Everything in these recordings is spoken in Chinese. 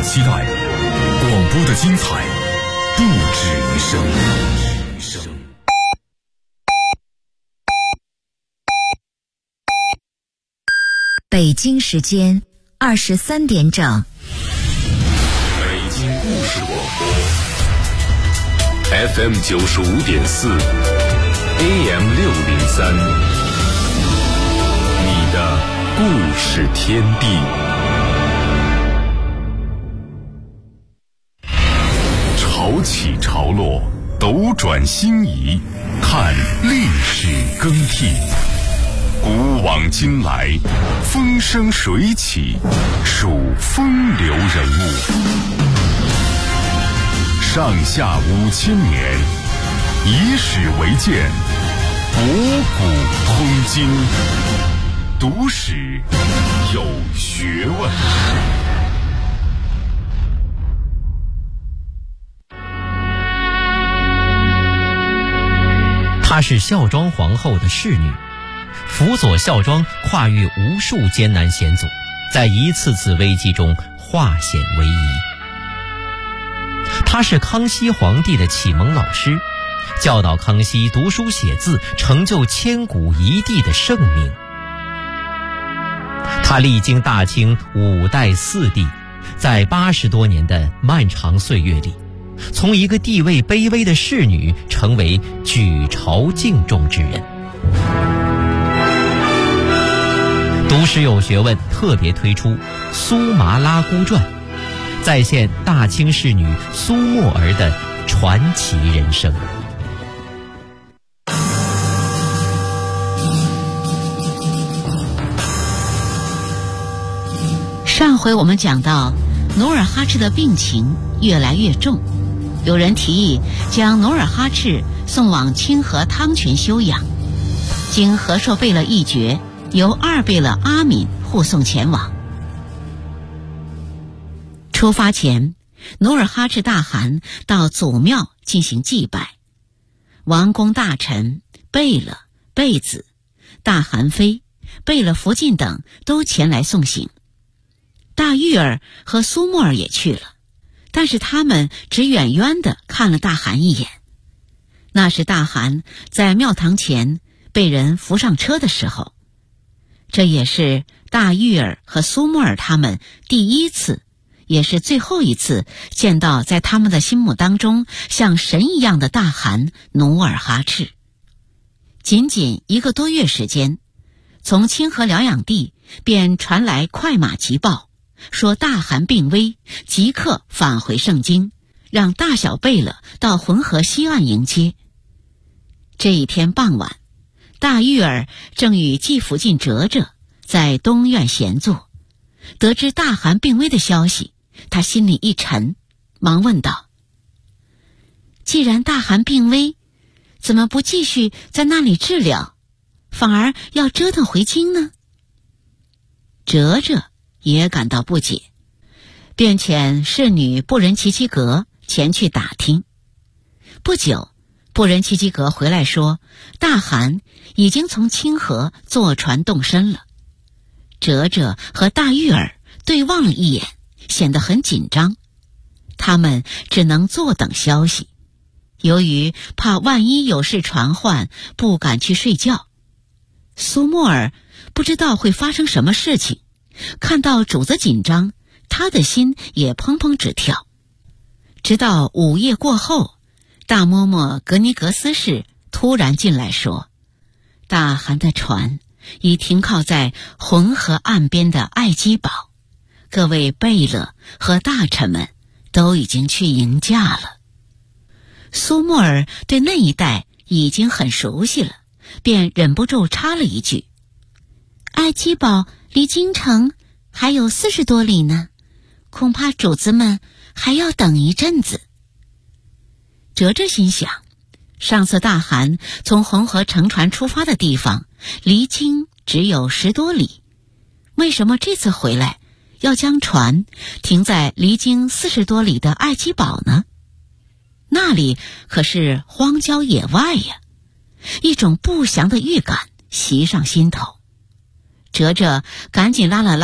期待，广播的精彩不止于声。 北京时间23点整。 北京故事广播 FM 95.4 AM 603，你的故事天地。潮起潮落，斗转星移，看历史更替。古往今来，风生水起，数风流人物。上下5000年，以史为鉴，博古通今，读史有学问。 她是孝庄皇后的侍女，辅佐孝庄跨越无数艰难险阻，在一次次危机中化险为夷。她是康熙皇帝的启蒙老师，教导康熙读书写字，成就千古一帝的盛名。她历经大清5代4帝，在80多年的漫长岁月里，从一个地位卑微的侍女成为举朝敬重之人。读史有学问特别推出《苏麻拉姑传》，再现大清侍女苏沫儿的传奇人生。 上回我们讲到努尔哈赤的病情越来越重，有人提议将努尔哈赤送往清河汤泉休养，经和硕贝勒议决，由二贝勒阿敏护送前往。出发前，努尔哈赤大汗到祖庙进行祭拜，王公大臣贝勒、贝子、大汗妃、贝勒福晋等都前来送行。大玉儿和苏沫儿也去了，但是他们只远远地看了大汗一眼。那是大汗在庙堂前被人扶上车的时候，这也是大玉儿和苏沫儿他们第一次，也是最后一次见到在他们的心目当中像神一样的大汗努尔哈赤。仅仅1个多月时间，从清河疗养地便传来快马急报，说大汗病危，即刻返回盛京，让大小贝勒到浑河西岸迎接。这一天傍晚，大玉儿正与继福晋哲哲在东院闲坐，得知大汗病危的消息，他心里一沉，忙问道：既然大汗病危，怎么不继续在那里治疗，反而要折腾回京呢？哲哲也感到不解，便遣侍女布仁齐齐格前去打听。不久，布仁齐齐格回来说，大汗已经从清河坐船动身了。哲哲和大玉儿对望了一眼，显得很紧张，他们只能坐等消息。由于怕万一有事传唤，不敢去睡觉。苏沫儿不知道会发生什么事情，看到主子紧张，他的心也砰砰直跳。直到午夜过后，大嬷嬷格尼格斯氏突然进来说，大汗的船已停靠在浑河岸边的爱姬堡，各位贝勒和大臣们都已经去迎驾了。苏沫儿对那一带已经很熟悉了，便忍不住插了一句：爱姬堡离京城还有40多里呢，恐怕主子们还要等一阵子。哲哲心想，上次大汗从浑河乘船出发的地方离京只有10多里，为什么这次回来要将船停在离京40多里的爱姬堡呢？那里可是荒郊野外呀，一种不祥的预感袭上心头。哲哲赶紧拉了拉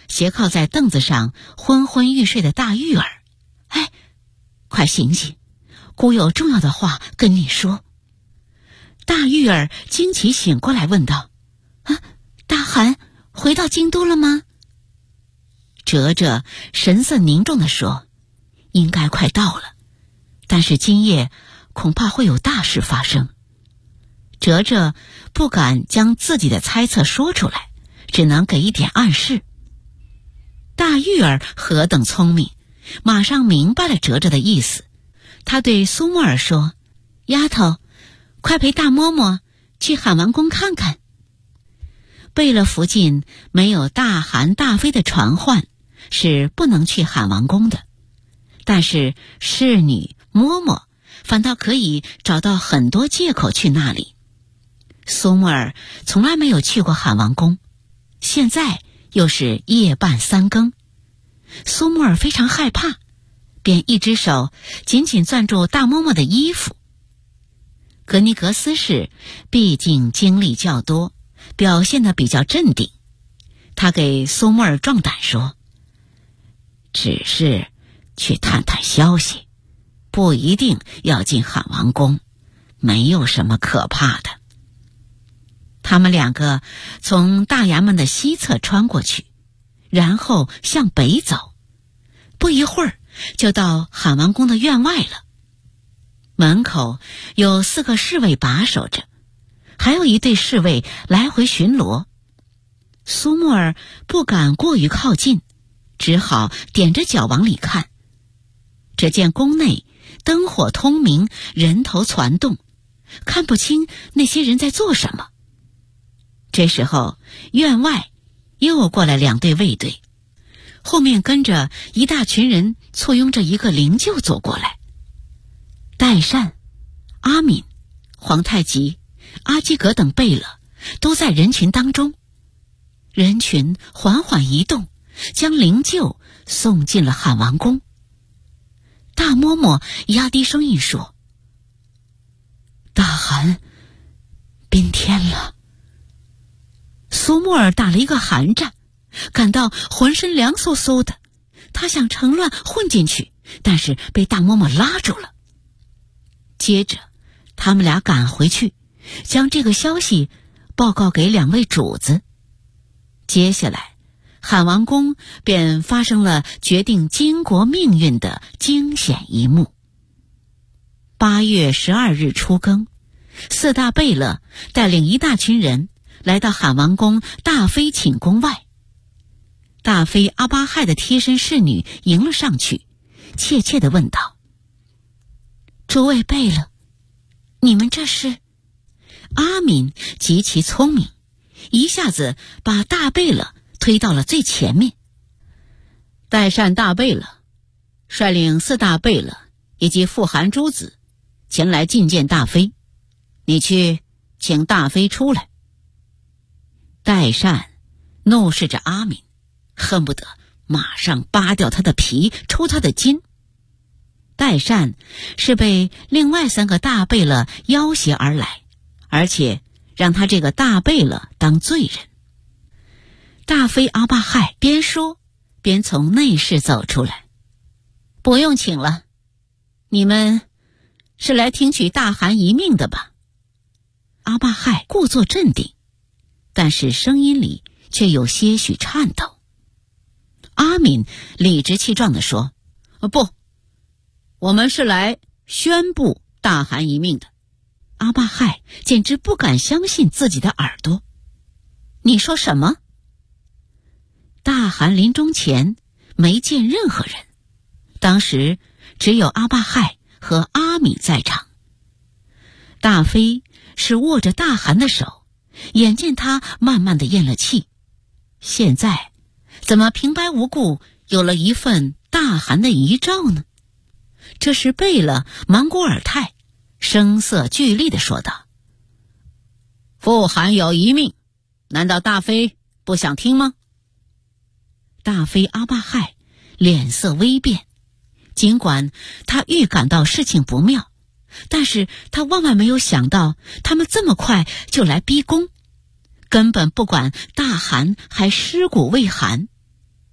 斜靠在凳子上昏昏欲睡的大玉儿。哎，快醒醒，姑有重要的话跟你说。大玉儿惊奇醒过来问道：大汗回到京都了吗？哲哲神色凝重地说：应该快到了，但是今夜恐怕会有大事发生。哲哲不敢将自己的猜测说出来，只能给一点暗示。大玉儿何等聪明，马上明白了哲哲的意思。他对苏沫儿说：丫头，快陪大嬷嬷去喊王宫看看。贝勒附近没有大汗大妃的传唤，是不能去喊王宫的，但是侍女嬷嬷反倒可以找到很多借口去那里。苏沫儿从来没有去过喊王宫，现在又是夜半3更，苏沫儿非常害怕，便一只手紧紧攥住大嬷嬷的衣服。格尼格斯氏毕竟经历较多，表现得比较镇定。他给苏沫儿壮胆说：只是去探探消息，不一定要进喊王宫，没有什么可怕的。他们2个从大衙门的西侧穿过去，然后向北走，不一会儿就到喊王宫的院外了。门口有4个侍卫把守着，还有一队侍卫来回巡逻。苏沫儿不敢过于靠近，只好踮着脚往里看。只见宫内灯火通明，人头攒动，看不清那些人在做什么。这时候院外又过来2队卫队，后面跟着一大群人簇拥着一个灵柩走过来。代善、阿敏、皇太极、阿基格等贝勒都在人群当中。人群缓缓移动，将灵柩送进了喊王宫。大嬷嬷压低声音说：大汗宾天了。苏沫儿打了一个寒战，感到浑身凉飕飕的。他想趁乱混进去，但是被大嬷嬷拉住了。接着他们俩赶回去，将这个消息报告给2位主子。接下来喊王宫便发生了决定金国命运的惊险一幕。8月12日初更，4大贝勒带领一大群人来到喊王宫大妃寝宫外。大妃阿巴亥的贴身侍女迎了上去，怯怯地问道：诸位贝勒，你们这是？阿敏极其聪明，一下子把大贝勒推到了最前面。代善大贝勒率领4大贝勒以及富含诸子前来觐见大妃，你去请大妃出来。代善怒视着阿敏，恨不得马上扒掉他的皮，抽他的筋。代善是被另外3个大贝勒要挟而来，而且让他这个大贝勒当罪人。大妃阿巴亥边说边从内室走出来：不用请了，你们是来听取大汗遗命的吧？阿巴亥故作镇定，但是声音里却有些许颤抖。阿敏理直气壮地说：不，我们是来宣布大汗遗命的。阿巴亥简直不敢相信自己的耳朵。你说什么？大汗临终前没见任何人，当时只有阿巴亥和阿敏在场。大妃是握着大汗的手，眼见他慢慢地咽了气，现在怎么平白无故有了一份大汗的遗诏呢？这时贝勒莽古尔泰声色俱厉地说道：富汗有遗命，难道大妃不想听吗？大妃阿巴亥脸色微变，尽管他预感到事情不妙，但是他万万没有想到他们这么快就来逼宫，根本不管大汗还尸骨未寒。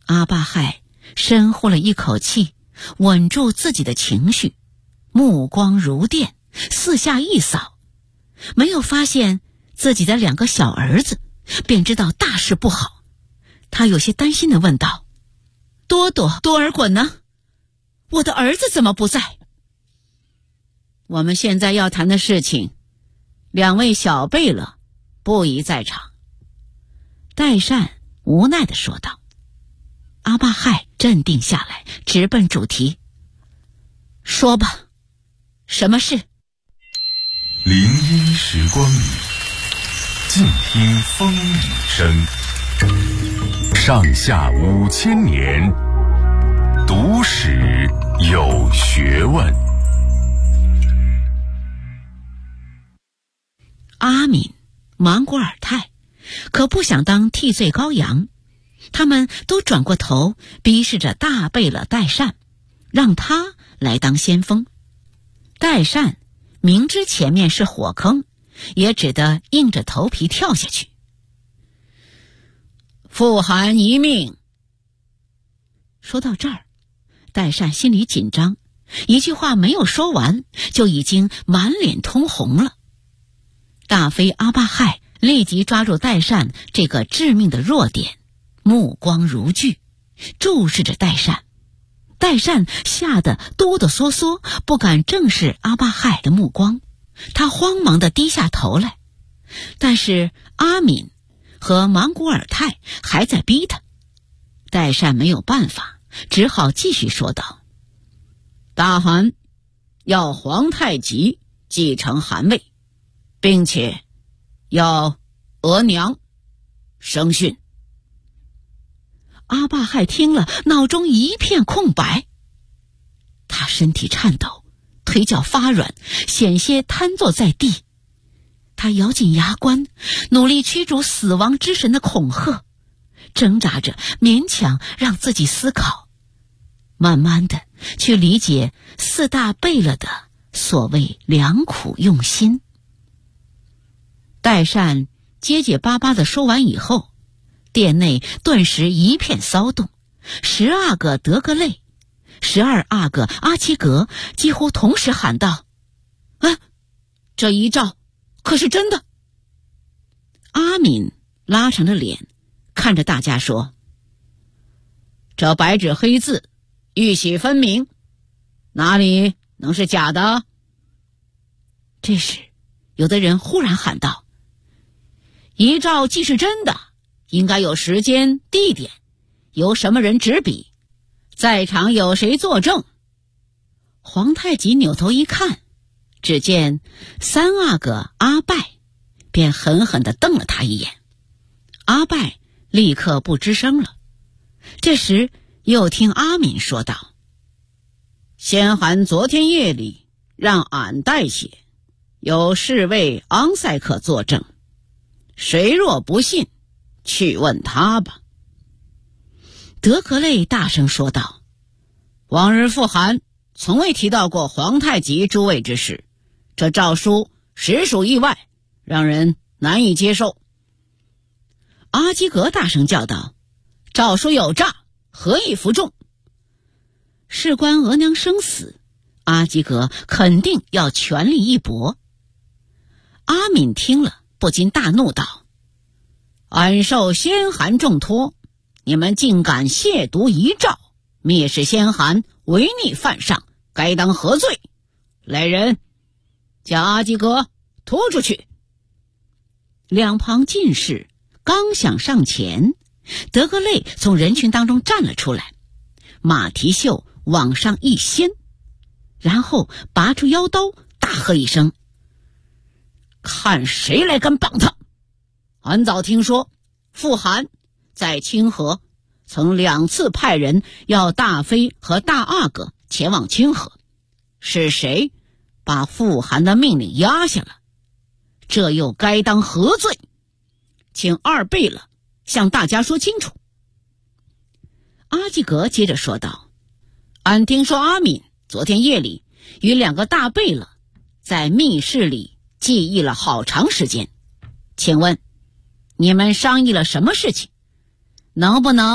阿巴亥深呼了一口气，稳住自己的情绪，目光如电，四下一扫，没有发现自己的2个小儿子，便知道大事不好。他有些担心地问道：多多、多尔衮呢？我的儿子怎么不在？我们现在要谈的事情，2位小贝勒不宜在场。代善无奈地说道。阿巴亥镇定下来，直奔主题：说吧，什么事？ 林荫时光里，静听风雨声。上下5000年，读史有学问。 阿敏、莽古尔泰可不想当替罪羔羊，他们都转过头逼视着大贝勒代善，让他来当先锋。代善明知前面是火坑，也只得硬着头皮跳下去。富含一命。说到这儿，代善心里紧张，一句话没有说完，就已经满脸通红了。大妃阿巴亥立即抓住代善这个致命的弱点，目光如炬，注视着代善。代善吓得哆哆嗦嗦，不敢正视阿巴亥的目光，他慌忙地低下头来。但是阿敏和莽古尔泰还在逼他，代善没有办法，只好继续说道：大汗要皇太极继承汗位，并且要额娘生训。阿巴亥听了，脑中一片空白，他身体颤抖，腿脚发软，险些瘫坐在地。他咬紧牙关，努力驱逐死亡之神的恐吓，挣扎着勉强让自己思考，慢慢的去理解4大贝勒的所谓良苦用心。代善结结巴巴地说完以后，殿内顿时一片骚动，12个德格类、12阿哥阿齐格几乎同时喊道：这遗诏可是真的？阿敏拉长着脸看着大家说：这白纸黑字，玉玺分明，哪里能是假的？这时有的人忽然喊道：遗诏既是真的，应该有时间、地点，由什么人执笔，在场有谁作证？皇太极扭头一看，只见3阿哥阿拜，便狠狠地瞪了他一眼。阿拜立刻不吱声了。这时又听阿敏说道：先汗昨天夜里让俺代写，有侍卫昂塞克作证，谁若不信，去问他吧。德格类大声说道：往日富汗从未提到过皇太极诸位之事，这诏书实属意外，让人难以接受。阿基格大声叫道：诏书有诈，何以服众？事关额娘生死，阿基格肯定要全力一搏。阿敏听了不禁大怒道：俺受先汗重托，你们竟敢亵渎遗诏，蔑视先汗，违逆犯上，该当何罪？来人，将阿基格拖出去。两旁进士刚想上前，德格类从人群当中站了出来，马蹄袖往上一掀，然后拔出腰刀，大喝一声：看谁来敢绑他！俺早听说富汗在清河曾2次派人要大妃和大阿哥前往清河，是谁把富汗的命令压下了？这又该当何罪？请2贝勒向大家说清楚。阿基格接着说道：俺听说阿敏昨天夜里与2个大贝勒在密室里记忆了好长时间，请问你们商议了什么事情？能不能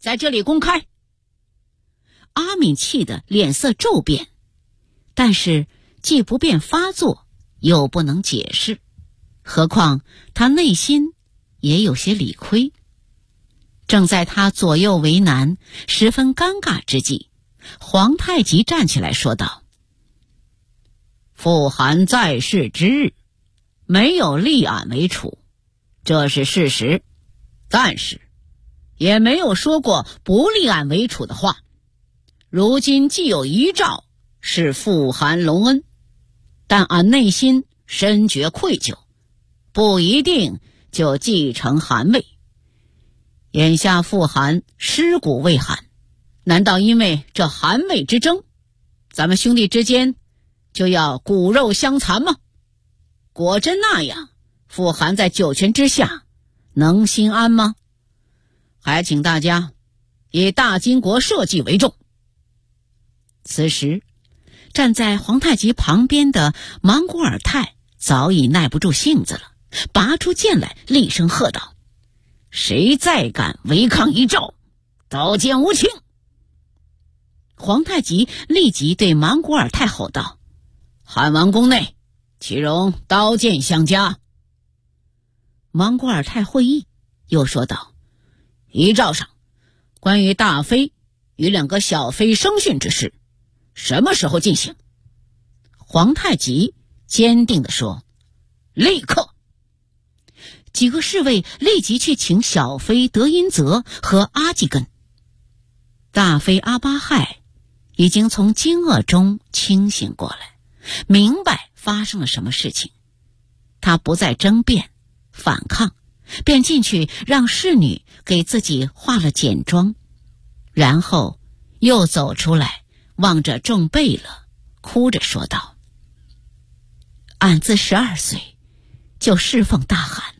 在这里公开。阿敏气得脸色骤变，但是既不便发作，又不能解释，何况他内心也有些理亏。正在他左右为难，十分尴尬之际，皇太极站起来说道：傅寒在世之日，没有立俺为储，这是事实，但是也没有说过不立俺为储的话。如今既有遗诏是傅寒隆恩，但俺内心深觉愧疚，不一定就继承汗位。眼下傅寒尸骨未寒，难道因为这汗位之争，咱们兄弟之间就要骨肉相残吗？果真那样，傅寒在九泉之下能心安吗？还请大家以大金国社稷为重。此时站在皇太极旁边的莽古尔泰早已耐不住性子了，拔出剑来，厉声喝道：谁再敢违抗遗诏，刀剑无情！皇太极立即对莽古尔泰吼道：汉王宫内岂容刀剑相加？莽古尔泰会意，又说道：遗诏上关于大妃与2个小妃生训之事，什么时候进行？皇太极坚定地说：立刻！几个侍卫立即去请小妃德音泽和阿济根。大妃阿巴亥已经从惊愕中清醒过来，明白发生了什么事情。他不再争辩反抗，便进去让侍女给自己化了简妆，然后又走出来，望着众贝勒，哭着说道：俺自12岁就侍奉大汗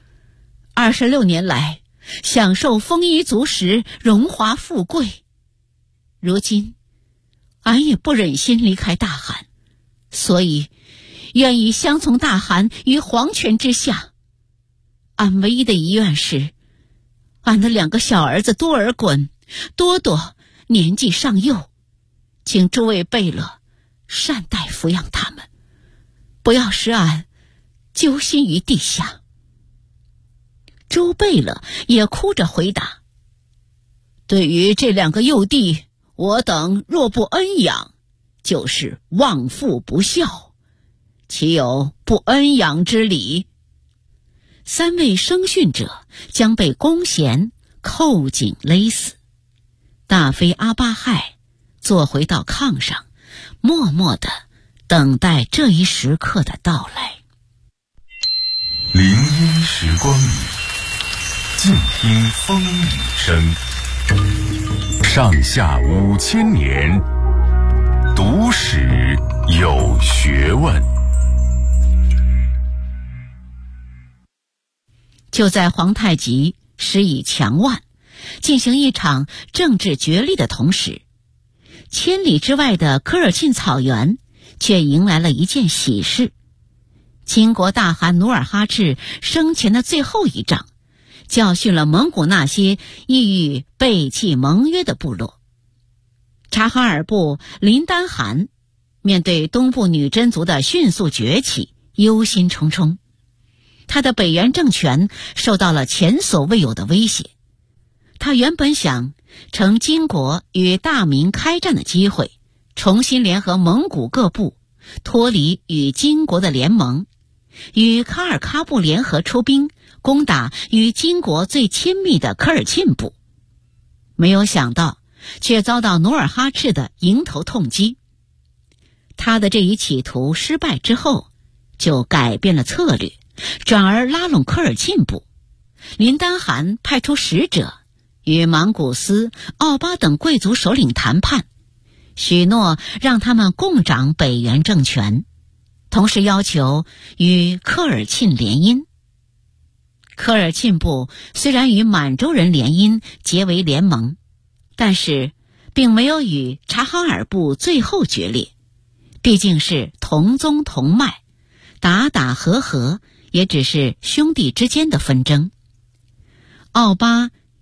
，26年来享受丰衣足食，荣华富贵。如今俺也不忍心离开大汗，所以愿意相从大汗于皇权之下。俺唯一的遗愿是，俺的2个小儿子多尔衮、多多年纪尚幼，请诸位贝勒善待抚养他们，不要使俺揪心于地下。诸贝勒也哭着回答：对于这2个幼弟，我等若不恩养，就是忘父不孝，岂有不恩养之理？3位生训者将被弓弦扣紧勒死。大妃阿巴亥坐回到炕上，默默地等待这一时刻的到来。 林荫时光里，静听风雨声。上下5000年，读史有学问。 就在皇太极施以强腕，进行一场政治角力的同时，千里之外的科尔沁草原却迎来了一件喜事。金国大汗努尔哈赤生前的最后一仗，教训了蒙古那些意欲背弃盟约的部落。察哈尔部林丹汗面对东部女真族的迅速崛起，忧心忡忡。他的北元政权受到了前所未有的威胁。他原本想乘金国与大明开战的机会，重新联合蒙古各部，脱离与金国的联盟，与卡尔喀部联合出兵，攻打与金国最亲密的科尔沁部。没有想到，却遭到努尔哈赤的迎头痛击。他的这一企图失败之后，就改变了策略，转而拉拢科尔沁部。林丹汗派出使者与莽古斯、奥巴等贵族首领谈判，许诺让他们共掌北元政权，同时要求与科尔沁联姻。科尔沁部虽然与满洲人联姻结为联盟，但是并没有与察哈尔部最后决裂，毕竟是同宗同脉，打打和和也只是兄弟之间的纷争。奥巴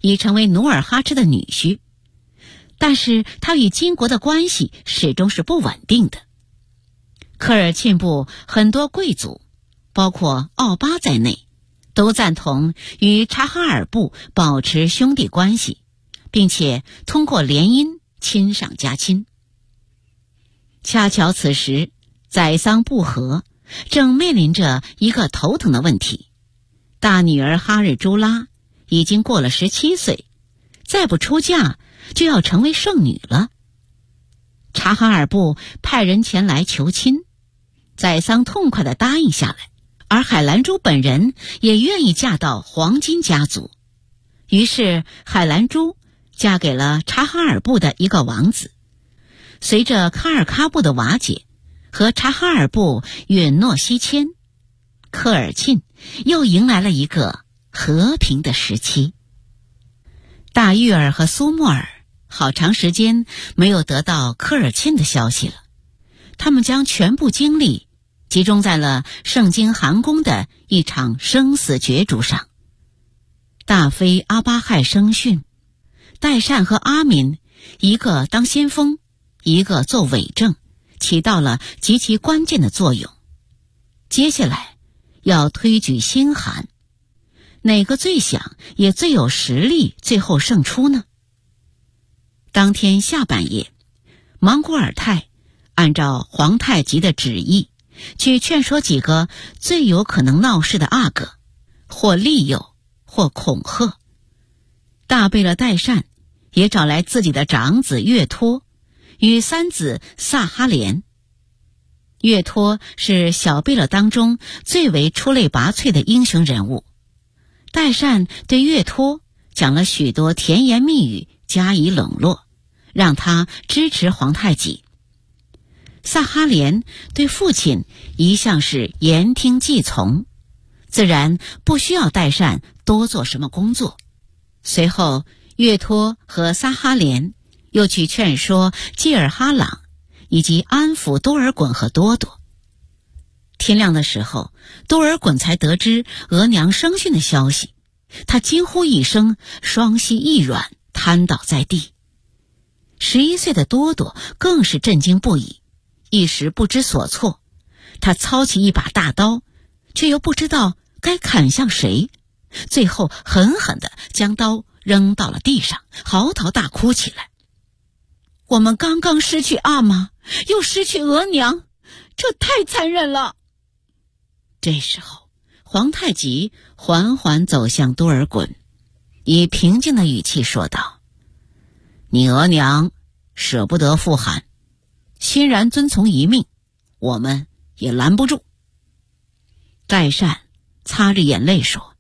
已成为努尔哈赤的女婿，但是他与金国的关系始终是不稳定的。科尔沁部很多贵族，包括奥巴在内，都赞同与察哈尔部保持兄弟关系，并且通过联姻亲上加亲。恰巧此时宰桑不和，正面临着一个头疼的问题。大女儿哈日朱拉已经过了17岁，再不出嫁就要成为剩女了。察哈尔部派人前来求亲，宰桑痛快地答应下来，而海兰珠本人也愿意嫁到黄金家族。于是海兰珠嫁给了察哈尔部的一个王子。随着喀尔喀部的瓦解和察哈尔部允诺西迁，科尔沁又迎来了一个和平的时期。大玉儿和苏木尔好长时间没有得到科尔沁的消息了，他们将全部精力集中在了盛京汗宫的一场生死角逐上。大妃阿巴亥生殉，代善和阿敏一个当先锋，一个做伪证，起到了极其关键的作用。接下来要推举新汗，哪个最想也最有实力最后胜出呢？当天下半夜，莽古尔泰按照皇太极的旨意去劝说几个最有可能闹事的阿哥，或利诱或恐吓。大贝勒代善也找来自己的长子岳托与三子萨哈连。岳托是小贝勒当中最为出类拔萃的英雄人物，代善对岳托讲了许多甜言蜜语加以笼络，让他支持皇太极。萨哈连对父亲一向是言听计从，自然不需要代善多做什么工作。随后岳托和萨哈连又去劝说济尔哈朗以及安抚多尔衮和多铎。天亮的时候，多尔衮才得知额娘生讯的消息，他惊呼一声，双膝一软，瘫倒在地。11岁的多铎更是震惊不已，一时不知所措。他操起一把大刀，却又不知道该砍向谁，最后狠狠地将刀扔到了地上，嚎啕大哭起来。我们刚刚失去阿玛，又失去额娘，这太残忍了。这时候皇太极缓缓走向多尔衮，以平静的语气说道：你额娘舍不得复汗，欣然遵从遗命，我们也拦不住。代善擦着眼泪说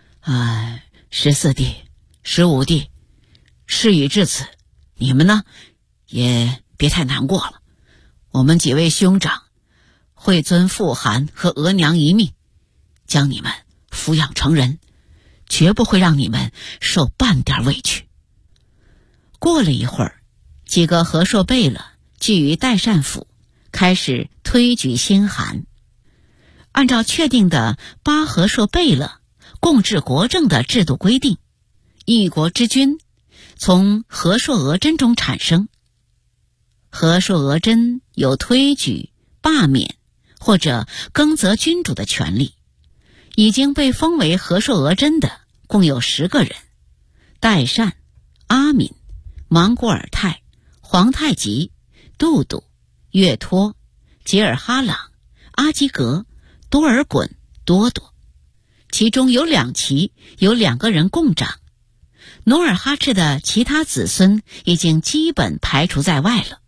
：14弟15弟，事已至此，你们呢也别太难过了。我们几位兄长会遵复汗和额娘遗命，将你们抚养成人，绝不会让你们受半点委屈。过了一会儿，几个和硕贝勒聚于代善府，开始推举新汗。按照确定的8和硕贝勒共治国政的制度规定，一国之君从和硕额真中产生。和硕额真有推举、罢免或者更择君主的权利。已经被封为和硕额真的共有10个人：代善、阿敏、莽古尔泰、皇太极、都督、岳托、吉尔哈朗、阿基格、多尔衮、多铎。其中有2旗有2个人共掌。努尔哈赤的其他子孙已经基本排除在外了。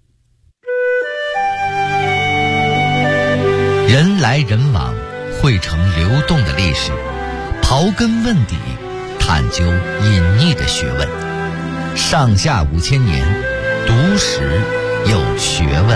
人来人往，汇成流动的历史，刨根问底，探究隐匿的学问。上下5000年，读史有学问。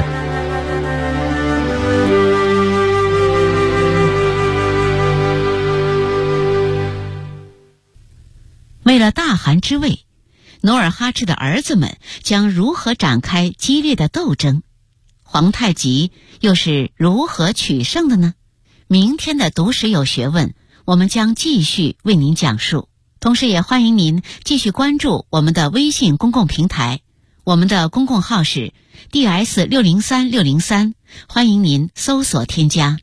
为了大汗之位，努尔哈赤的儿子们将如何展开激烈的斗争？皇太极又是如何取胜的呢？明天的读史有学问，我们将继续为您讲述。 同时也欢迎您继续关注我们的微信公共平台，我们的公共号是 DS603603，欢迎您搜索添加。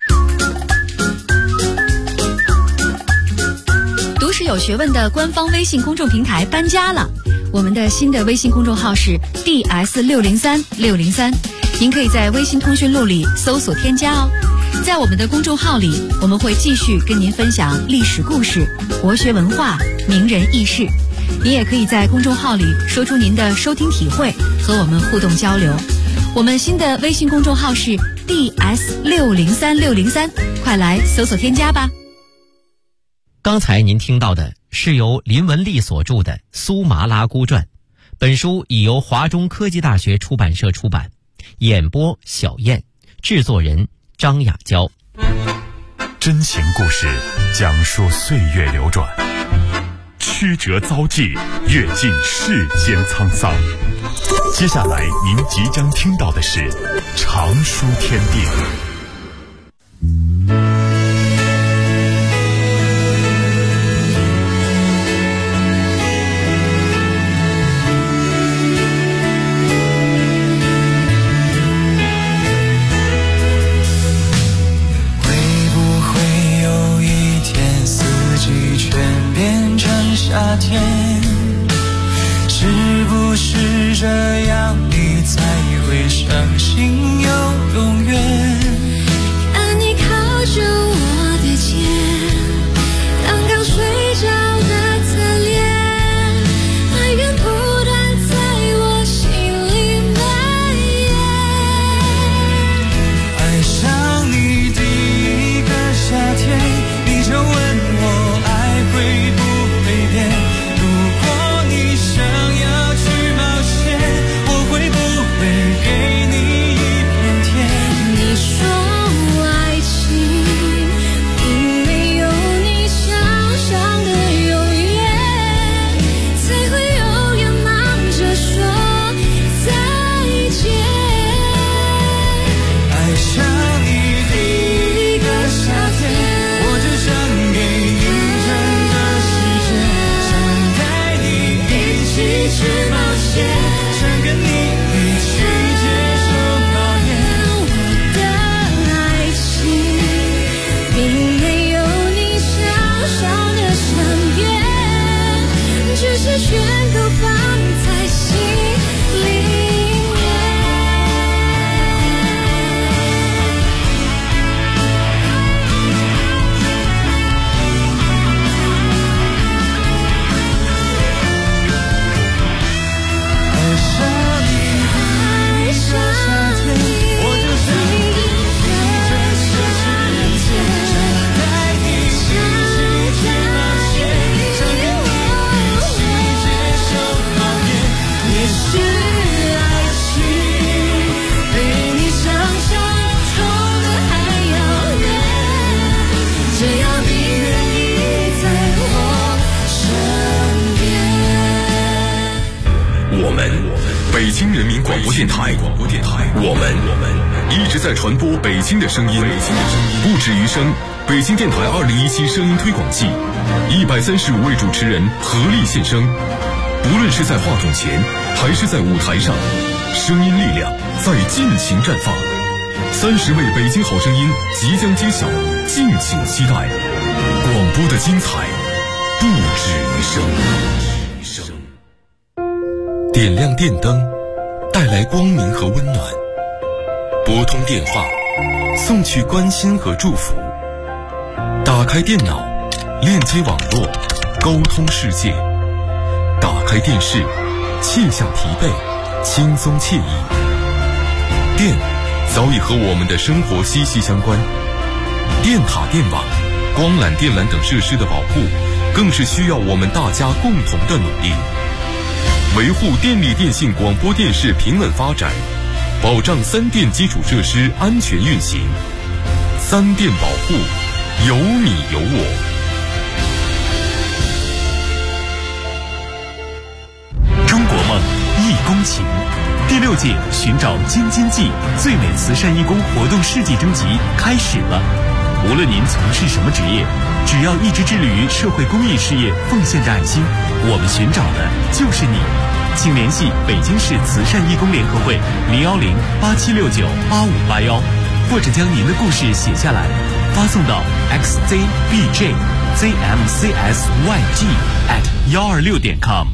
读史有学问的官方微信公众平台搬家了，我们的新的微信公众号是 DS603603，您可以在微信通讯录里搜索添加哦。在我们的公众号里，我们会继续跟您分享历史故事、国学文化、名人轶事。您也可以在公众号里说出您的收听体会，和我们互动交流。我们新的微信公众号是 DS603603，快来搜索添加吧。 刚才您听到的是由林文丽所著的《苏麻拉姑传》，本书已由华中科技大学出版社出版，演播小燕，制作人张雅娇。 真情故事讲述岁月流转，曲折遭际，阅尽世间沧桑。接下来您即将听到的是常书天地。 夏天，是不是这样你才会相信有永远？ 看你靠着我的肩，刚刚睡着的侧脸，爱源不断在我心里蔓延。 爱上你第一个夏天，你就问我爱会不会变？如果你想要去冒险，我会不会给你一片天？ 你说爱情并没有你想象的永远，才会永远忙着说再见。 爱上你第一个夏天，我只想给你整个世界，想带你一起去冒险，想跟你一起接受考验。 我的爱情并没有你想象的善变，只是全都放在心里面。 爱上你第一个夏天，我就想给你这个世界，想带你一起去冒险，想跟你一起接受考验。也许爱情比你想象中的还要远，只要你愿意在我身边。 我们北京人民广播电台，我们一直在传播北京的声音，不止于声。北京电台2017声音推广季，135位主持人合力献声，不论是在话筒前还是在舞台上，声音力量在尽情绽放。30位北京好声音即将揭晓，敬请期待。广播的精彩不止于声。点亮电灯，带来光明和温暖；拨通电话，送去关心和祝福；打开电脑，链接网络，沟通世界；打开电视，卸下疲惫，轻松惬意。电早已和我们的生活息息相关，电塔、电网、光缆、电缆等设施的保护，更是需要我们大家共同的努力。维护电力电信广播电视平稳发展，保障三电基础设施安全运行。三电保护，有你有我。 中国梦义工情第6届寻找京津冀最美慈善义工活动世纪征集开始了。 无论您从事什么职业，只要一直致力于社会公益事业，奉献着爱心，我们寻找的就是你。请联系北京市慈善义工联合会010-8769-8581，或者将您的故事写下来，发送到 xzbjzmcsyg@126.com。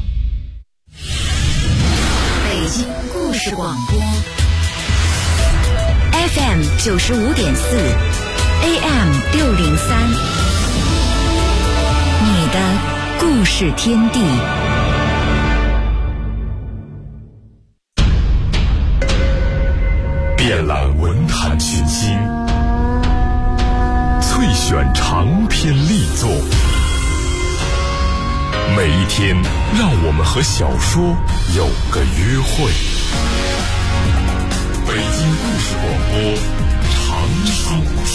北京故事广播 FM 95.4 AM 603，你的故事天地。 遍览文坛群星，萃选长篇力作。每一天，让我们和小说有个约会。北京故事广播，长寿天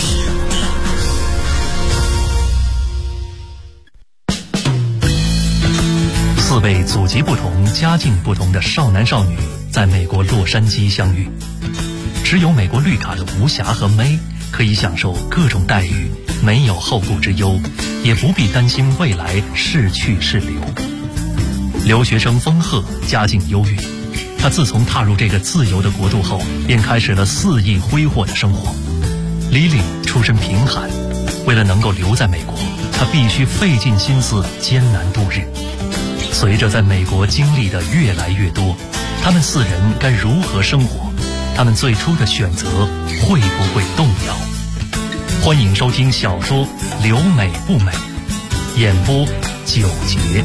地。4位祖籍不同、家境不同的少男少女在美国洛杉矶相遇。持有美国绿卡的吴霞和May可以享受各种待遇，没有后顾之忧，也不必担心未来是去是留。留学生丰鹤家境优越，他自从踏入这个自由的国度后，便开始了肆意挥霍的生活。Lily 出身贫寒，为了能够留在美国，他必须费尽心思艰难度日。随着在美国经历的越来越多，他们4人该如何生活？他们最初的选择会不会动摇？欢迎收听小说《留美不美》，演播9节。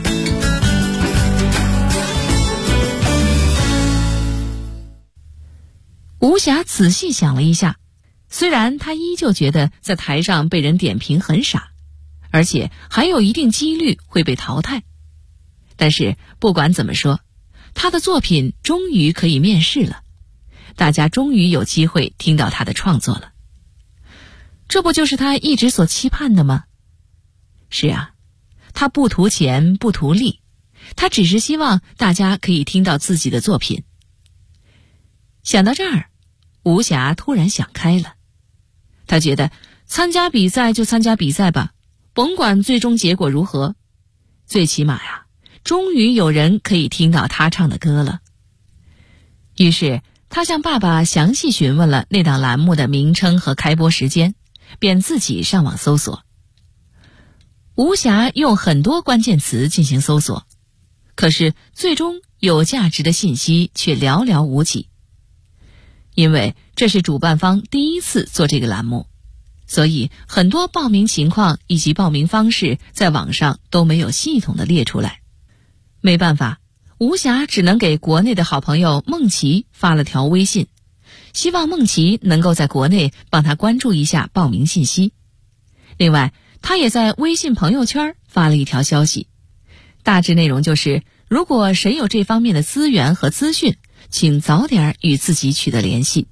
吴霞仔细想了一下，虽然她依旧觉得在台上被人点评很傻，而且还有一定几率会被淘汰，但是不管怎么说，她的作品终于可以面世了，大家终于有机会听到她的创作了。这不就是她一直所期盼的吗？是啊，她不图钱不图利，她只是希望大家可以听到自己的作品。想到这儿，吴霞突然想开了，她觉得参加比赛就参加比赛吧，甭管最终结果如何，最起码呀，终于有人可以听到她唱的歌了。于是她向爸爸详细询问了那档栏目的名称和开播时间，便自己上网搜索。吴霞用很多关键词进行搜索，可是最终有价值的信息却寥寥无几。因为这是主办方第一次做这个栏目，所以很多报名情况以及报名方式在网上都没有系统的列出来。没办法，吴霞只能给国内的好朋友孟琪发了条微信，希望孟琪能够在国内帮他关注一下报名信息。另外，他也在微信朋友圈发了一条消息，大致内容就是，如果谁有这方面的资源和资讯，请早点与自己取得联系。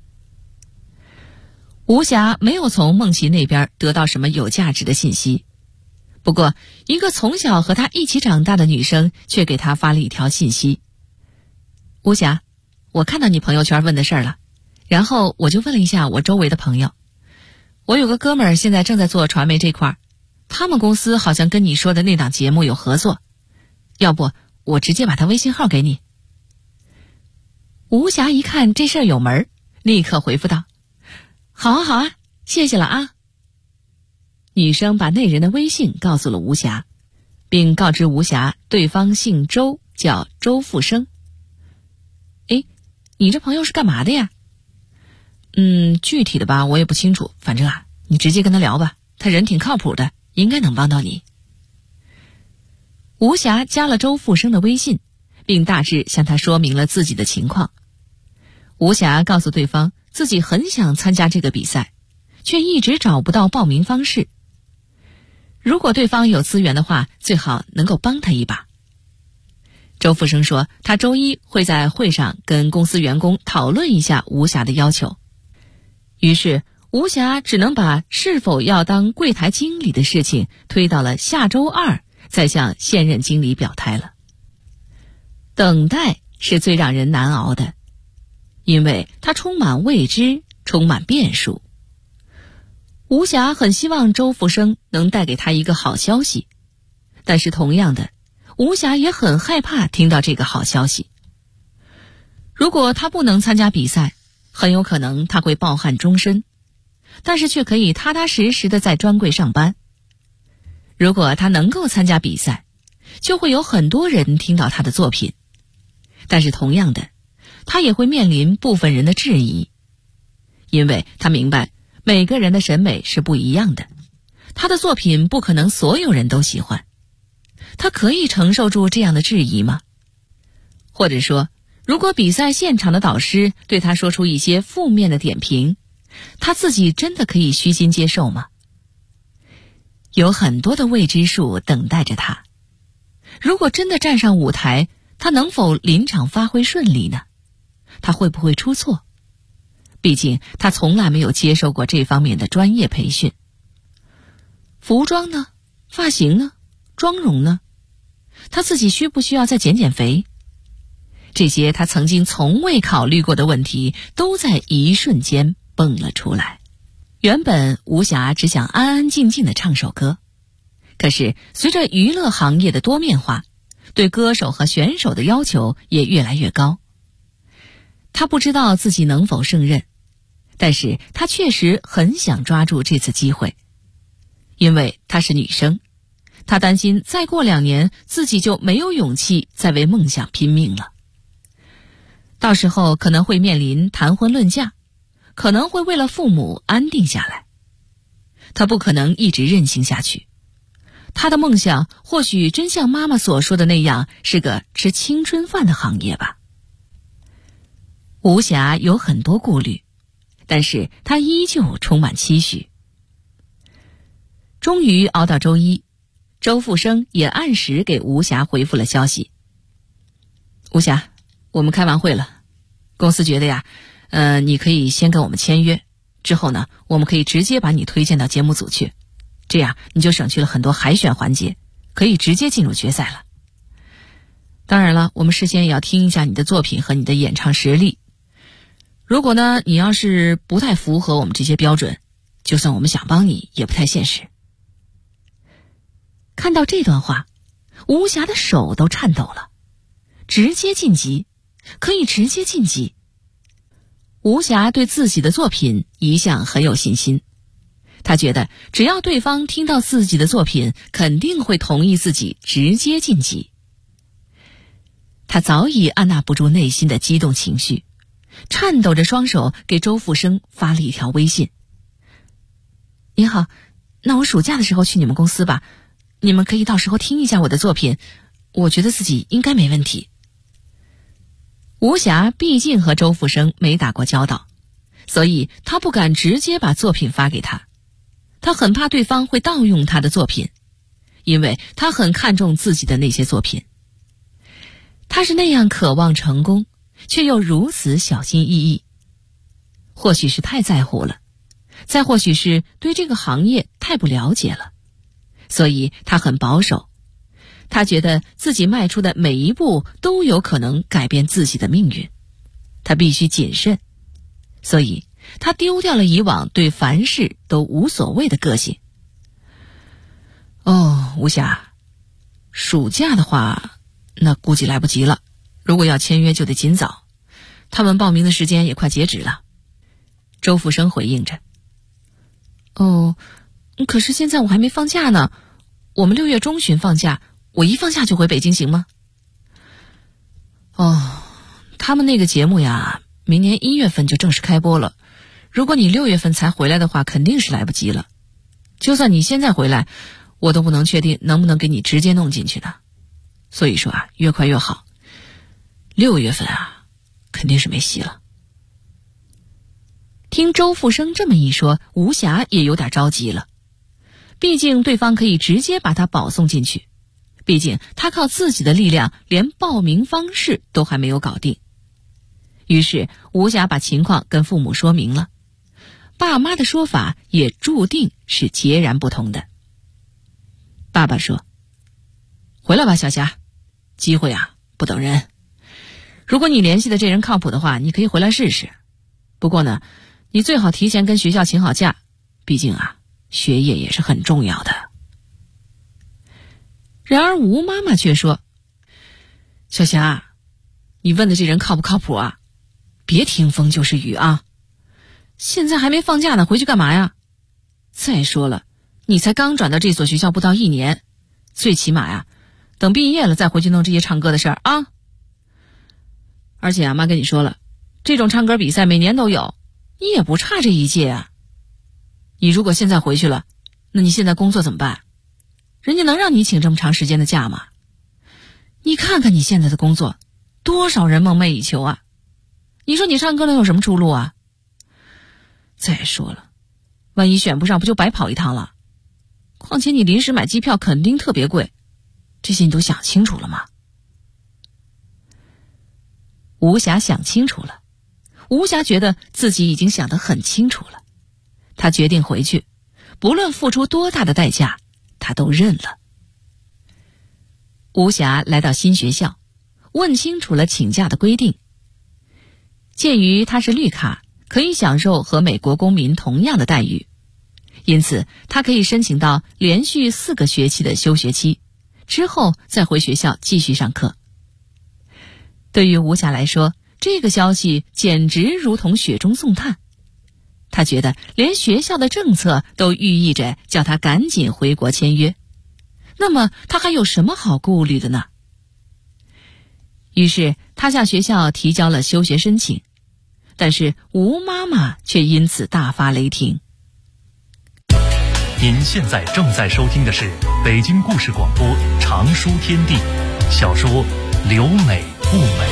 吴霞没有从孟琪那边得到什么有价值的信息，不过一个从小和她一起长大的女生却给她发了一条信息：吴霞，我看到你朋友圈问的事儿了，然后我就问了一下我周围的朋友，我有个哥们儿现在正在做传媒这块，他们公司好像跟你说的那档节目有合作，要不我直接把他微信号给你。吴霞一看这事儿有门，立刻回复道：好啊好啊，谢谢了啊。女生把那人的微信告诉了吴霞，并告知吴霞对方姓周，叫周富生。诶，你这朋友是干嘛的呀？具体的吧我也不清楚，反正啊，你直接跟他聊吧，他人挺靠谱的，应该能帮到你。吴霞加了周富生的微信，并大致向他说明了自己的情况。吴霞告诉对方自己很想参加这个比赛，却一直找不到报名方式。如果对方有资源的话，最好能够帮他一把。周富生说他周一会在会上跟公司员工讨论一下吴霞的要求。于是吴霞只能把是否要当柜台经理的事情推到了下周2再向现任经理表态了。等待是最让人难熬的，因为它充满未知，充满变数。 吴霞很希望周复生能带给他一个好消息，但是同样的，吴霞也很害怕听到这个好消息。如果他不能参加比赛，很有可能他会抱憾终身，但是却可以踏踏实实的在专柜上班。如果他能够参加比赛，就会有很多人听到他的作品，但是同样的，他也会面临部分人的质疑，因为他明白每个人的审美是不一样的，他的作品不可能所有人都喜欢。他可以承受住这样的质疑吗？或者说，如果比赛现场的导师对他说出一些负面的点评，他自己真的可以虚心接受吗？有很多的未知数等待着他。如果真的站上舞台，他能否临场发挥顺利呢？他会不会出错？毕竟他从来没有接受过这方面的专业培训。服装呢？发型呢？妆容呢？他自己需不需要再减肥？这些他曾经从未考虑过的问题，都在一瞬间蹦了出来。原本吴霞只想安安静静地唱首歌，可是随着娱乐行业的多面化，对歌手和选手的要求也越来越高。他不知道自己能否胜任，但是他确实很想抓住这次机会，因为她是女生，她担心再过2年自己就没有勇气再为梦想拼命了。到时候可能会面临谈婚论嫁，可能会为了父母安定下来。她不可能一直任性下去。她的梦想或许真像妈妈所说的那样，是个吃青春饭的行业吧。吴霞有很多顾虑，但是她依旧充满期许。终于熬到周一，周复生也按时给吴霞回复了消息。吴霞，我们开完会了，公司觉得呀，你可以先跟我们签约，之后呢，我们可以直接把你推荐到节目组去，这样你就省去了很多海选环节，可以直接进入决赛了。当然了，我们事先也要听一下你的作品和你的演唱实力。如果呢，你要是不太符合我们这些标准，就算我们想帮你，也不太现实。看到这段话，吴霞的手都颤抖了。直接晋级，可以直接晋级。吴霞对自己的作品一向很有信心，她觉得只要对方听到自己的作品，肯定会同意自己直接晋级。她早已按捺不住内心的激动情绪，颤抖着双手给周复生发了一条微信：你好，那我暑假的时候去你们公司吧，你们可以到时候听一下我的作品，我觉得自己应该没问题。吴霞毕竟和周复生没打过交道，所以她不敢直接把作品发给他，她很怕对方会盗用她的作品，因为她很看重自己的那些作品。她是那样渴望成功，却又如此小心翼翼。或许是太在乎了，再或许是对这个行业太不了解了，所以她很保守。他觉得自己迈出的每一步都有可能改变自己的命运，他必须谨慎，所以他丢掉了以往对凡事都无所谓的个性。吴霞，暑假的话，那估计来不及了，如果要签约就得尽早，他们报名的时间也快截止了。周复生回应着。可是现在我还没放假呢，我们6月中旬放假，我一放假就回北京行吗？他们那个节目呀，明年1月份就正式开播了，如果你6月份才回来的话，肯定是来不及了。就算你现在回来，我都不能确定能不能给你直接弄进去的。所以说越快越好，6月份肯定是没戏了。听周复生这么一说，吴霞也有点着急了，毕竟对方可以直接把他保送进去，毕竟他靠自己的力量连报名方式都还没有搞定。于是吴霞把情况跟父母说明了，爸妈的说法也注定是截然不同的。爸爸说，回来吧小霞，机会不等人，如果你联系的这人靠谱的话，你可以回来试试，不过呢，你最好提前跟学校请好假，毕竟学业也是很重要的。然而吴妈妈却说：小霞，你问的这人靠不靠谱啊？别听风就是雨啊！现在还没放假呢，回去干嘛呀？再说了，你才刚转到这所学校不到1年，最起码呀，等毕业了再回去弄这些唱歌的事儿啊！而且妈跟你说了，这种唱歌比赛每年都有，你也不差这一届啊。你如果现在回去了，那你现在工作怎么办？人家能让你请这么长时间的假吗？你看看你现在的工作，多少人梦寐以求啊！你说你唱歌能有什么出路啊？再说了，万一选不上不就白跑一趟了？况且你临时买机票肯定特别贵，这些你都想清楚了吗？吴霞想清楚了，吴霞觉得自己已经想得很清楚了，她决定回去，不论付出多大的代价，她都认了。吴霞来到新学校，问清楚了请假的规定。鉴于她是绿卡，可以享受和美国公民同样的待遇，因此她可以申请到连续4个学期的休学期，之后再回学校继续上课。对于吴霞来说，这个消息简直如同雪中送炭。她觉得连学校的政策都寓意着叫她赶紧回国签约，那么她还有什么好顾虑的呢？于是她向学校提交了休学申请，但是吴妈妈却因此大发雷霆。 您现在正在收听的是北京故事广播《长书天地》小说《留美不美》。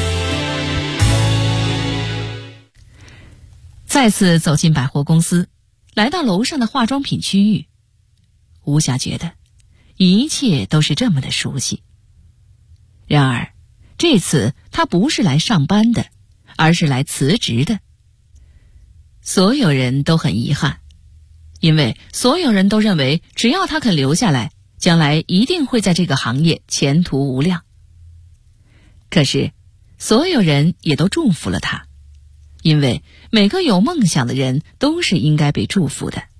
再次走进百货公司，来到楼上的化妆品区域，吴霞觉得一切都是这么的熟悉。然而这次她不是来上班的，而是来辞职的。所有人都很遗憾，因为所有人都认为只要她肯留下来，将来一定会在这个行业前途无量。可是所有人也都祝福了她，因为每个有梦想的人都是应该被祝福的。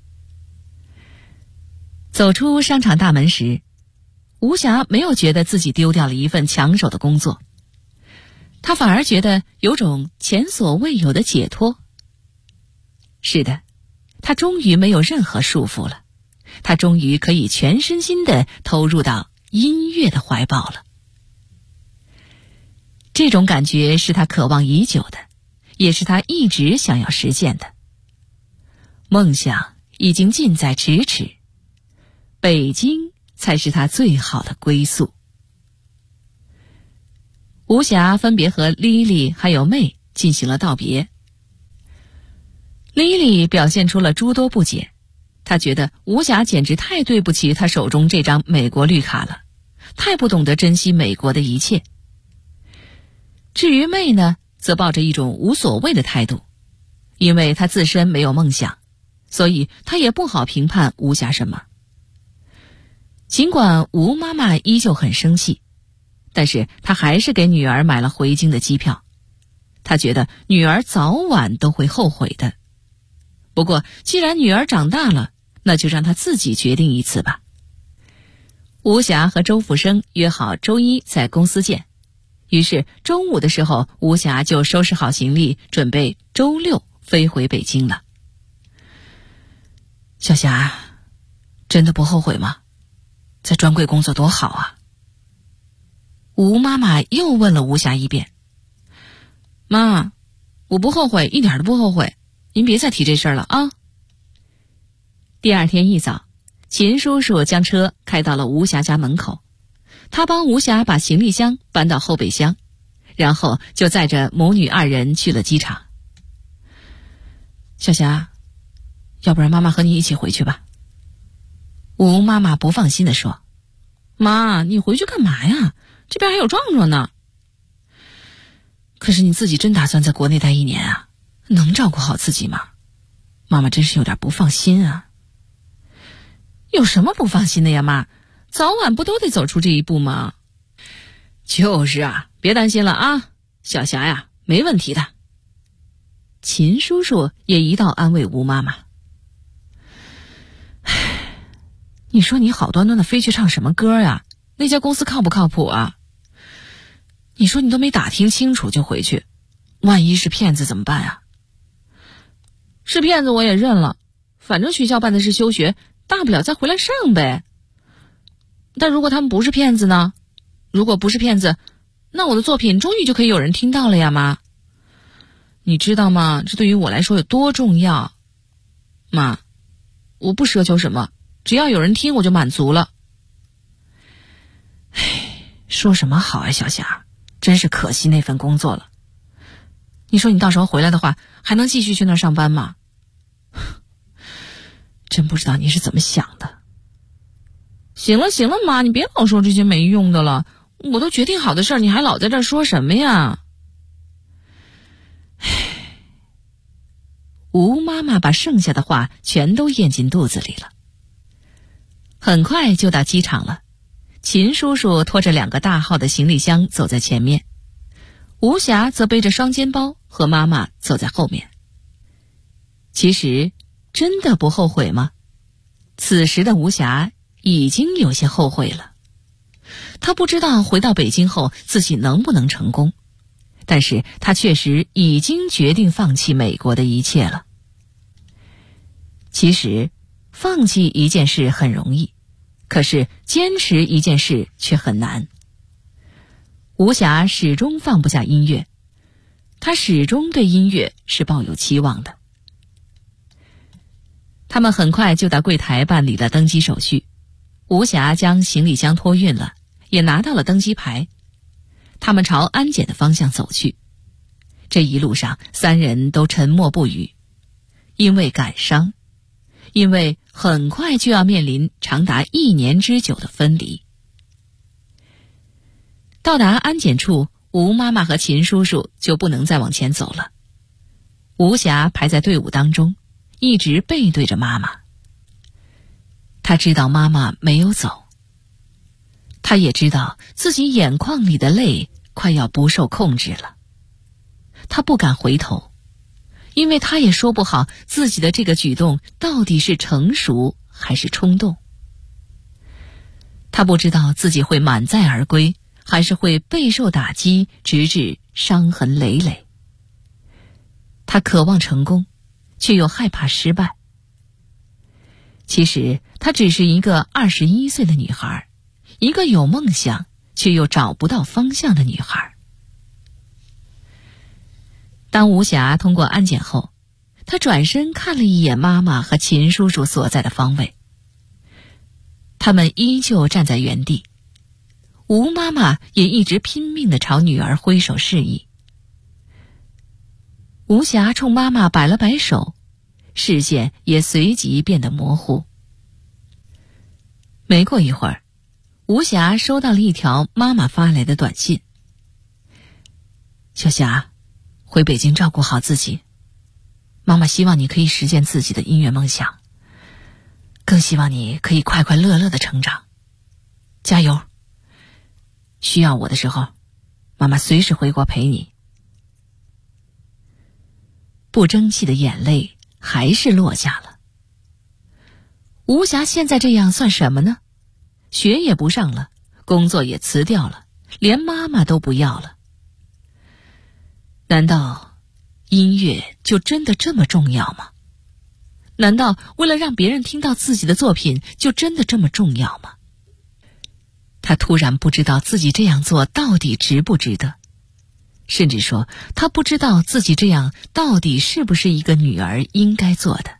走出商场大门时，吴霞没有觉得自己丢掉了一份抢手的工作，她反而觉得有种前所未有的解脱。是的，她终于没有任何束缚了，她终于可以全身心地投入到音乐的怀抱了。这种感觉是她渴望已久的，也是她一直想要实现的。梦想已经近在咫尺，北京才是她最好的归宿。吴霞分别和莉莉还有妹进行了道别。莉莉表现出了诸多不解，她觉得吴霞简直太对不起她手中这张美国绿卡了，太不懂得珍惜美国的一切。至于妹呢，则抱着一种无所谓的态度，因为她自身没有梦想，所以她也不好评判吴霞什么。尽管吴妈妈依旧很生气，但是她还是给女儿买了回京的机票。她觉得女儿早晚都会后悔的。不过既然女儿长大了，那就让她自己决定一次吧。吴霞和周福生约好周一在公司见，于是周五的时候，吴霞就收拾好行李，准备周六飞回北京了。小霞，真的不后悔吗？在专柜工作多好啊！吴妈妈又问了吴霞一遍。妈，我不后悔，一点都不后悔，您别再提这事儿了啊。第二天一早，秦叔叔将车开到了吴霞家门口，他帮吴霞把行李箱搬到后备箱，然后就载着母女2人去了机场。小霞，要不然妈妈和你一起回去吧。吴妈妈不放心地说。妈，你回去干嘛呀？这边还有壮壮呢。可是你自己真打算在国内待1年啊？能照顾好自己吗？妈妈真是有点不放心啊。有什么不放心的呀，妈？早晚不都得走出这一步吗？就是啊，别担心了啊，小霞呀，没问题的。秦叔叔也一道安慰吴妈妈。 你说你好端端的飞去唱什么歌呀？那家公司靠不靠谱啊？你说你都没打听清楚就回去，万一是骗子怎么办啊？是骗子我也认了，反正学校办的是休学，大不了再回来上呗。但如果他们不是骗子呢？如果不是骗子，那我的作品终于就可以有人听到了呀，妈。你知道吗？这对于我来说有多重要？妈，我不奢求什么，只要有人听我就满足了。唉，说什么好啊，小霞，真是可惜那份工作了。你说你到时候回来的话，还能继续去那儿上班吗？真不知道你是怎么想的。行了行了，妈，你别老说这些没用的了，我都决定好的事儿，你还老在这儿说什么呀？吴妈妈把剩下的话全都咽进肚子里了。很快就到机场了，秦叔叔拖着2个大号的行李箱走在前面，吴霞则背着双肩包和妈妈走在后面。其实真的不后悔吗？此时的吴霞已经有些后悔了。她不知道回到北京后自己能不能成功，但是她确实已经决定放弃美国的一切了。其实放弃一件事很容易，可是坚持一件事却很难。吴霞始终放不下音乐，她始终对音乐是抱有期望的。他们很快就到柜台办理了登机手续，吴霞将行李箱托运了，也拿到了登机牌。他们朝安检的方向走去。这一路上3人都沉默不语，因为感伤，因为很快就要面临长达1年之久的分离。到达安检处，吴妈妈和秦叔叔就不能再往前走了。吴霞排在队伍当中，一直背对着妈妈。她知道妈妈没有走，她也知道自己眼眶里的泪快要不受控制了。她不敢回头，因为她也说不好自己的这个举动到底是成熟还是冲动。她不知道自己会满载而归，还是会备受打击，直至伤痕累累。她渴望成功，却又害怕失败。其实她只是一个21岁的女孩，一个有梦想却又找不到方向的女孩。当吴霞通过安检后，她转身看了一眼妈妈和秦叔叔所在的方位，他们依旧站在原地。吴妈妈也一直拼命地朝女儿挥手示意。吴霞冲妈妈摆了摆手，视线也随即变得模糊。没过一会儿，吴霞收到了一条妈妈发来的短信：小霞，回北京照顾好自己，妈妈希望你可以实现自己的音乐梦想，更希望你可以快快乐乐的成长，加油！需要我的时候，妈妈随时回国陪你。不争气的眼泪还是落下了。吴霞现在这样算什么呢？学也不上了，工作也辞掉了，连妈妈都不要了。难道音乐就真的这么重要吗？难道为了让别人听到自己的作品就真的这么重要吗？她突然不知道自己这样做到底值不值得，甚至说她不知道自己这样到底是不是一个女儿应该做的。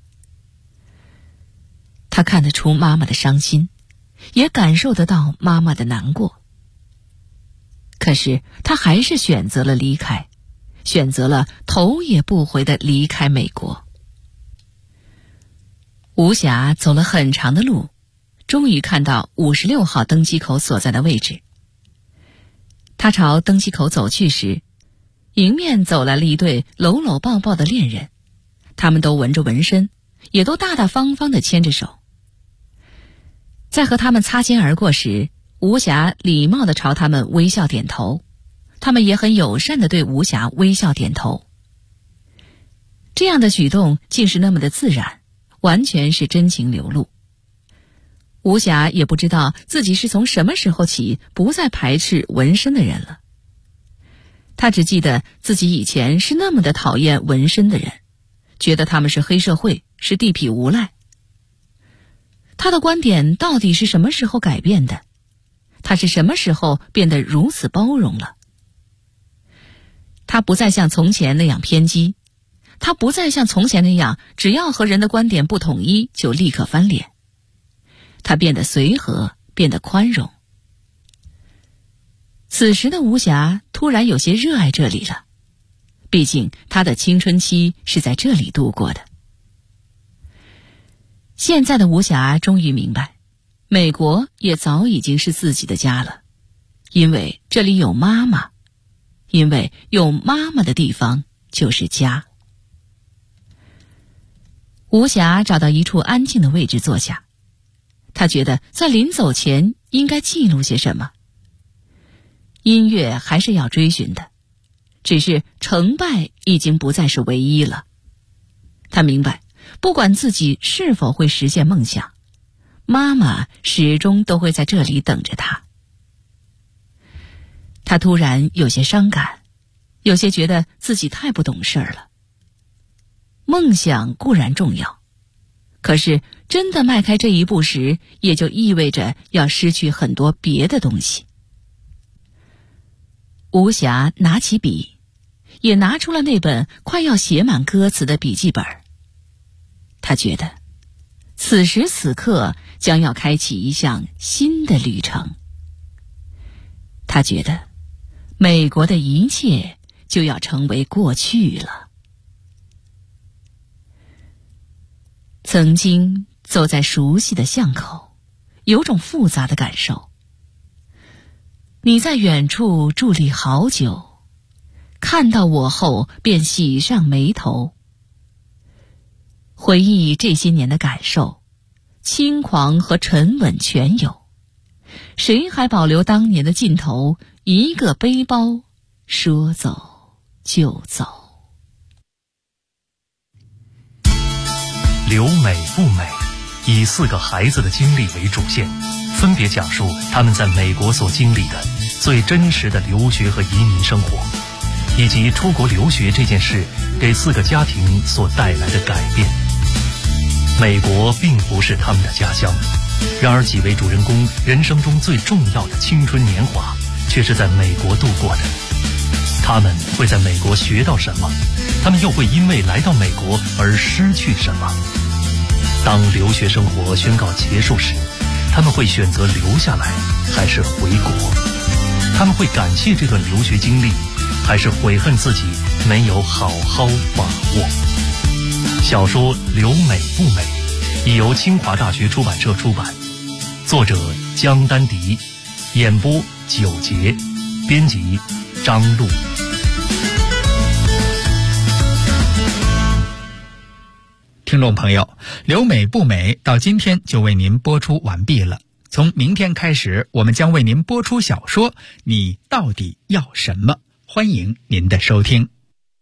她看得出妈妈的伤心，也感受得到妈妈的难过，可是她还是选择了离开，选择了头也不回地离开美国。吴霞走了很长的路，终于看到56号登机口所在的位置。她朝登机口走去时，迎面走来了一对搂搂抱抱的恋人，他们都纹着纹身，也都大大方方地牵着手。在和他们擦肩而过时，吴霞礼貌地朝他们微笑点头，他们也很友善地对吴霞微笑点头。这样的举动竟是那么的自然，完全是真情流露。 吴霞也不知道自己是从什么时候起不再排斥纹身的人了。他只记得自己以前是那么的讨厌纹身的人，觉得他们是黑社会，是地痞无赖。他的观点到底是什么时候改变的？他是什么时候变得如此包容了？他不再像从前那样偏激，他不再像从前那样只要和人的观点不统一就立刻翻脸。他变得随和，变得宽容。此时的吴霞突然有些热爱这里了，毕竟她的青春期是在这里度过的。现在的吴霞终于明白，美国也早已经是自己的家了，因为这里有妈妈，因为有妈妈的地方就是家。吴霞找到一处安静的位置坐下，她觉得在临走前应该记录些什么。音乐还是要追寻的，只是成败已经不再是唯一了。她明白，不管自己是否会实现梦想，妈妈始终都会在这里等着她。她突然有些伤感，有些觉得自己太不懂事了。梦想固然重要，可是真的迈开这一步时，也就意味着要失去很多别的东西。吴霞拿起笔，也拿出了那本快要写满歌词的笔记本。他觉得此时此刻将要开启一项新的旅程。他觉得美国的一切就要成为过去了。曾经走在熟悉的巷口，有种复杂的感受。你在远处伫立好久，看到我后便喜上眉头。回忆这些年的感受，轻狂和沉稳全有，谁还保留当年的劲头？一个背包，说走就走。 留美不美，以4个孩子的经历为主线，分别讲述他们在美国所经历的最真实的留学和移民生活，以及出国留学这件事给4个家庭所带来的改变。美国并不是他们的家乡，然而几位主人公人生中最重要的青春年华却是在美国度过的。他们会在美国学到什么？他们又会因为来到美国而失去什么？当留学生活宣告结束时，他们会选择留下来还是回国？他们会感谢这段留学经历，还是悔恨自己没有好好把握？小说《留美不美》已由清华大学出版社出版，作者江丹迪，演播九杰，编辑张璐。 听众朋友，留美不美到今天就为您播出完毕了。从明天开始，我们将为您播出小说《你到底要什么》，欢迎您的收听。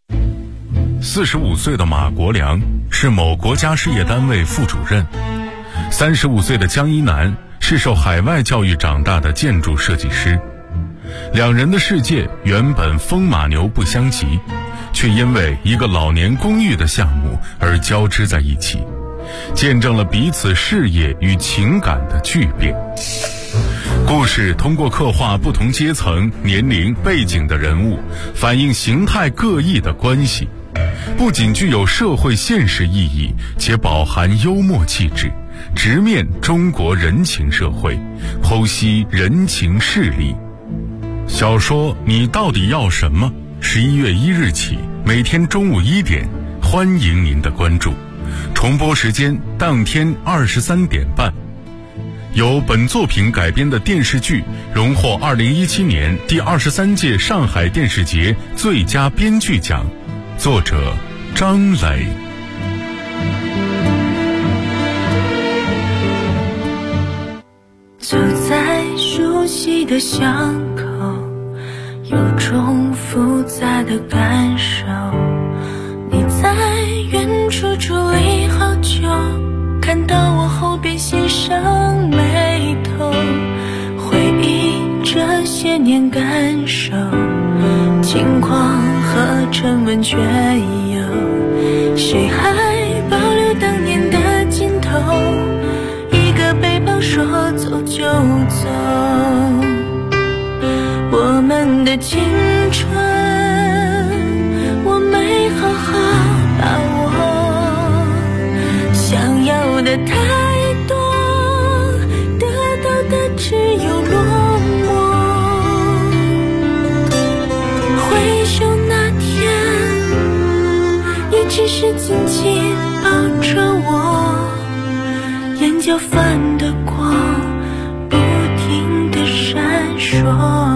45岁的马国良是某国家事业单位副主任，35岁的江一楠是受海外教育长大的建筑设计师。两人的世界原本风马牛不相及，却因为一个老年公寓的项目而交织在一起，见证了彼此事业与情感的巨变。故事通过刻画不同阶层、年龄、背景的人物，反映形态各异的关系，不仅具有社会现实意义，且饱含幽默气质，直面中国人情社会，剖析人情势力。小说《你到底要什么》11月1日起，每天中午1点，欢迎您的关注。重播时间当天23点半。由本作品改编的电视剧荣获2017年第23届上海电视节最佳编剧奖，作者张磊。 走在熟悉的巷口，有种复杂的感受。你在远处伫立好久，看到我后便喜上眉头，回忆这些年感受，轻狂和沉稳却有谁还保留当年的劲头，一个背包说走就走，我们的青春我没好好把握，想要的太多，得到的只有落寞，回首那天你只是紧紧抱着我，眼角泛的光不停地闪烁。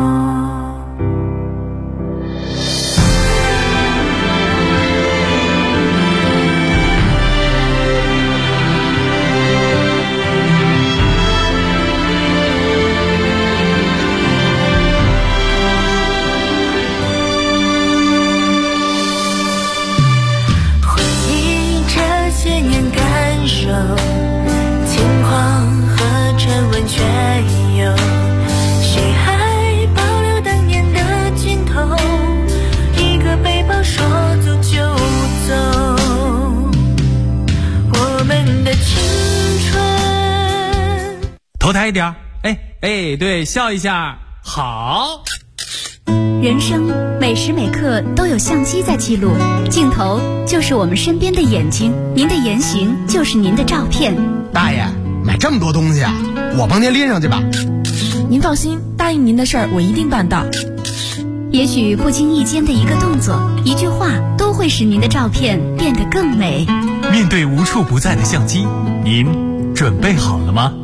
头抬一点，哎，对，笑一下，好。 人生每时每刻都有相机在记录，镜头就是我们身边的眼睛，您的言行就是您的照片。 大爷，买这么多东西啊，我帮您拎上去吧。 您放心，答应您的事儿我一定办到。 也许不经意间的一个动作、一句话，都会使您的照片变得更美。 面对无处不在的相机，您准备好了吗？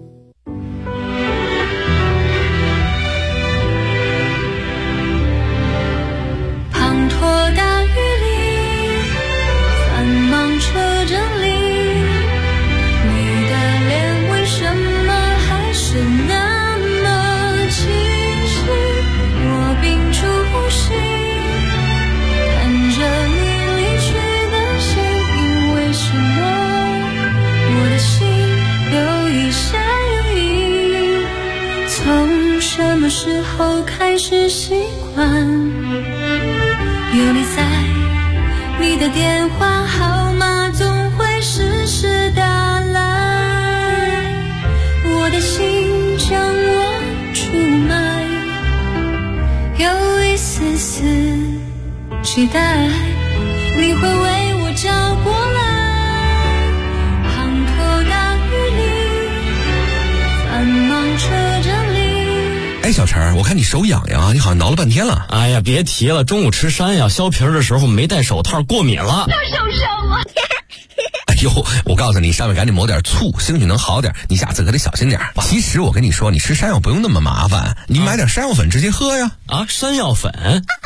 什么时候开始习惯有你在，你的电话号码总会时时打来，我的心将我出卖，有一丝丝期待你会为我找过来，滂沱大雨里繁忙车站里。 哎，小陈，我看你手痒痒啊，你好像挠了半天了。 哎呀，别提了，中午吃山药削皮的时候没戴手套，过敏了。 又受伤了。 哎呦，我告诉你，上面赶紧抹点醋，兴许能好点。你下次可得小心点。其实我跟你说，你吃山药不用那么麻烦，你买点山药粉直接喝呀。 啊，山药粉。